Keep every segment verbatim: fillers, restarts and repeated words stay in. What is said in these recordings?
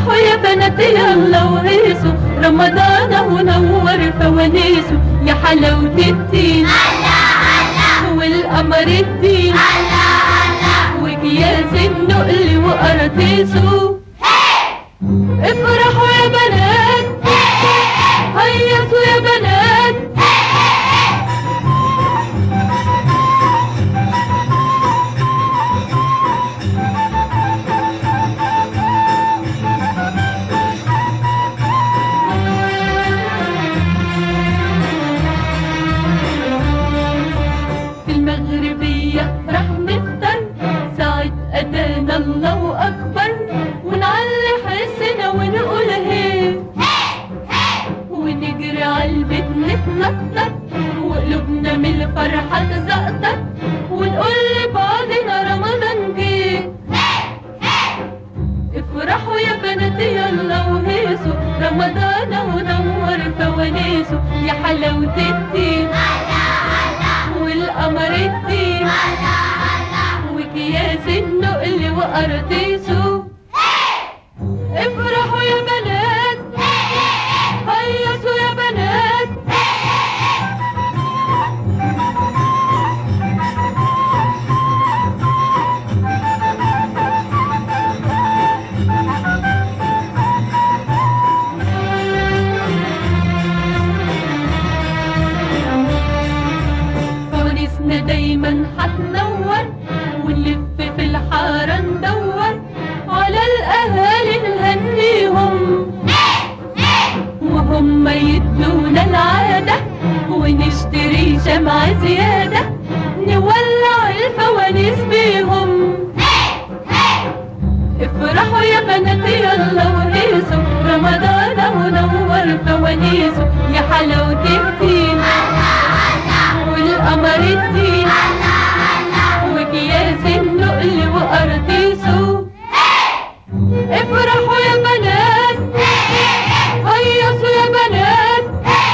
افرحوا يا بنات يلا وهيصوا، رمضان ونور فوانيسه، يا حلاوة الدين الله الله والقمر الدين الله الله وكياس النقل وقراطيسه. افرحوا يا بنات هيصوا يا بنات. في المغربية رح نفطر ساعة أذان الله أكبر، ونعلي حسنا ونقول هي ونجري عالبيت نتنطط، وقلوبنا من الفرحة تزقطط، ونقول لبعضنا رمضان جه. افرحوا يا بنات يلا وهيصوا، رمضان ونور فوانيسه، يا حلاوة الدين والقمر الدين وكياس النقل وقراطيسه. افرحوا يا بنات هيصوا يا بنات. فوانيسنا دايما هتنور، ونلف في الحارة ندور على الأهالي نهنيهم، وهم يدونا العادة ونشتري شمعة زيادة نولع الفوانيس بيهم. افرحوا يا بنات يلا وهيصوا، رمضان ونور فوانيسه، يا حلاوة الدين والقمر الدين وكياس النقل وقراطيسه. افرحوا يا بنات هيصوا يا بنات.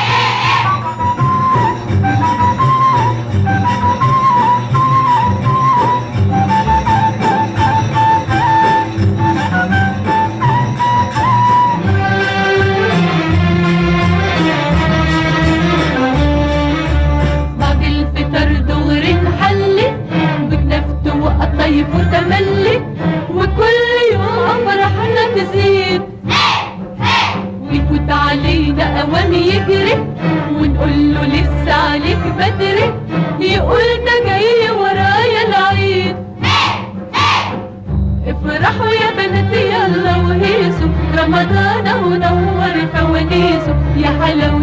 بعد الفطر دغري نحلي بكنافته وقطايف وتملي، وكل يوم فرحنا تزيد، ويفوت علينا اوام يجري ونقول له لسه عليك بدري، يقول ده جاي ورايا العيد. افرحوا يا بنات يلا وهيصوا، رمضان ونور فوانيسه، يا حلاوة